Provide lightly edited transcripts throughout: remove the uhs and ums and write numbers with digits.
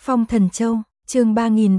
Phong Thần Châu, chương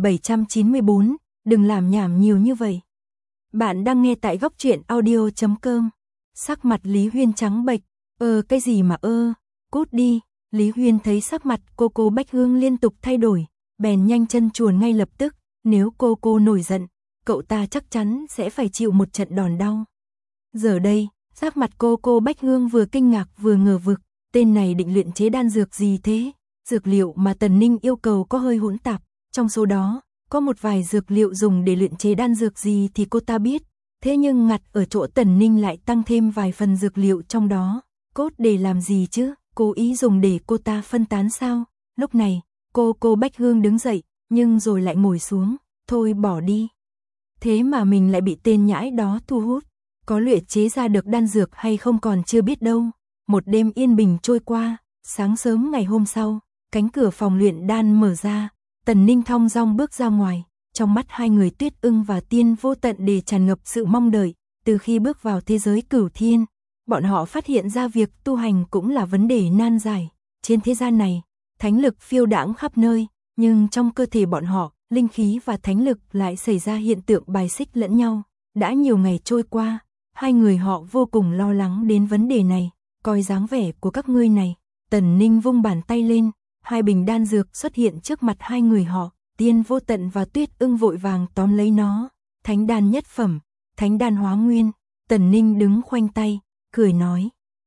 3794, đừng làm nhảm nhiều như vậy. Bạn đang nghe tại góc truyện audio.com. Sắc mặt Lý Huyên trắng bệch, cái gì mà cút đi. Lý Huyên thấy sắc mặt cô Bách Hương liên tục thay đổi, bèn nhanh chân chuồn ngay lập tức, nếu cô nổi giận, cậu ta chắc chắn sẽ phải chịu một trận đòn đau. Giờ đây, sắc mặt cô Bách Hương vừa kinh ngạc vừa ngờ vực, tên này định luyện chế đan dược gì thế? Dược liệu mà Tần Ninh yêu cầu có hơi hỗn tạp, trong số đó, có một vài dược liệu dùng để luyện chế đan dược gì thì cô ta biết, thế nhưng ngặt ở chỗ Tần Ninh lại tăng thêm vài phần dược liệu trong đó, cốt để làm gì chứ, cố ý dùng để cô ta phân tán sao? Lúc này, cô Bách Hương đứng dậy, nhưng rồi lại ngồi xuống, thôi bỏ đi. Thế mà mình lại bị tên nhãi đó thu hút, có luyện chế ra được đan dược hay không còn chưa biết đâu. Một đêm yên bình trôi qua, sáng sớm ngày hôm sau, cánh cửa phòng luyện đan mở ra, Tần Ninh thong dong bước ra ngoài, trong mắt hai người Tuyết Ưng và Tiên Vô Tận để tràn ngập sự mong đợi. Từ khi bước vào thế giới Cửu Thiên, bọn họ phát hiện ra việc tu hành cũng là vấn đề nan giải. Trên thế gian này, thánh lực phiêu đãng khắp nơi, nhưng trong cơ thể bọn họ, linh khí và thánh lực lại xảy ra hiện tượng bài xích lẫn nhau. Đã nhiều ngày trôi qua, hai người họ vô cùng lo lắng đến vấn đề này. Coi dáng vẻ của các ngươi này, Tần Ninh vung bàn tay lên, hai bình đan dược xuất hiện trước mặt hai người họ, Tiên Vô Tận và Tuyết Ưng vội vàng tóm lấy nó. Thánh đan nhất phẩm, thánh đan hóa nguyên. Tần Ninh đứng khoanh tay, cười nói: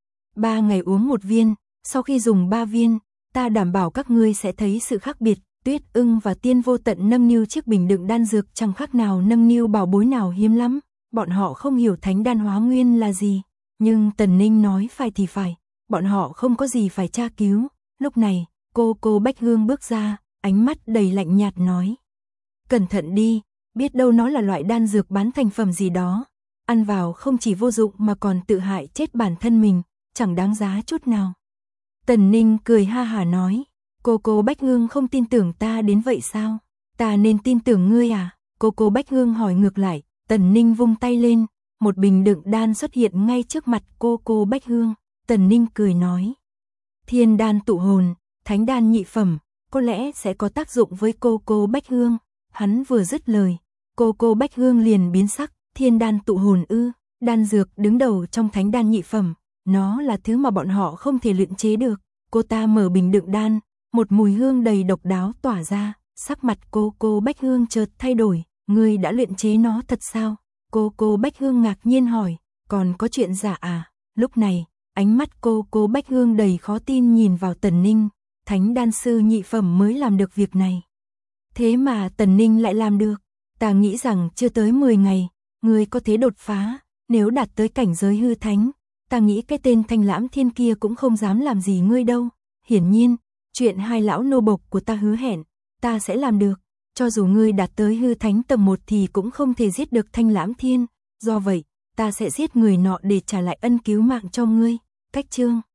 3 ngày uống 1 viên, sau khi dùng 3 viên, ta đảm bảo các ngươi sẽ thấy sự khác biệt. Tuyết Ưng và Tiên Vô Tận nâng niu chiếc bình đựng đan dược chẳng khác nào nâng niu bảo bối nào hiếm lắm. Bọn họ không hiểu thánh đan hóa nguyên là gì, nhưng Tần Ninh nói phải thì phải, bọn họ không có gì phải tra cứu. Lúc này, cô Bách Hương bước ra, ánh mắt đầy lạnh nhạt nói: cẩn thận đi, biết đâu nó là loại đan dược bán thành phẩm gì đó, ăn vào không chỉ vô dụng mà còn tự hại chết bản thân mình, chẳng đáng giá chút nào. Tần Ninh cười ha hả nói: cô Bách Hương không tin tưởng ta đến vậy sao? Ta nên tin tưởng ngươi à? Cô Bách Hương hỏi ngược lại. Tần Ninh vung tay lên, một bình đựng đan xuất hiện ngay trước mặt cô Bách Hương. Tần Ninh cười nói: thiên đan tụ hồn, thánh đan nhị phẩm, có lẽ sẽ có tác dụng với cô Bách Hương. Hắn vừa dứt lời, cô Bách Hương liền biến sắc. Thiên đan tụ hồn ư? Đan dược đứng đầu trong thánh đan nhị phẩm, nó là thứ mà bọn họ không thể luyện chế được. Cô ta mở bình đựng đan, một mùi hương đầy độc đáo tỏa ra, sắc mặt cô Bách Hương chợt thay đổi. Ngươi đã luyện chế nó thật sao? Cô Bách Hương ngạc nhiên hỏi, còn có chuyện giả à? Lúc này, ánh mắt cô Bách Hương đầy khó tin nhìn vào Tần Ninh, thánh đan sư nhị phẩm mới làm được việc này. Thế mà Tần Ninh lại làm được, ta nghĩ rằng chưa tới 10 ngày, ngươi có thể đột phá, nếu đạt tới cảnh giới hư thánh, ta nghĩ cái tên Thanh Lãm Thiên kia cũng không dám làm gì ngươi đâu. Hiển nhiên, chuyện hai lão nô bộc của ta hứa hẹn, ta sẽ làm được. Cho dù ngươi đạt tới hư thánh tầng 1 thì cũng không thể giết được Thanh Lãm Thiên, do vậy, ta sẽ giết người nọ để trả lại ân cứu mạng cho ngươi. Cách chương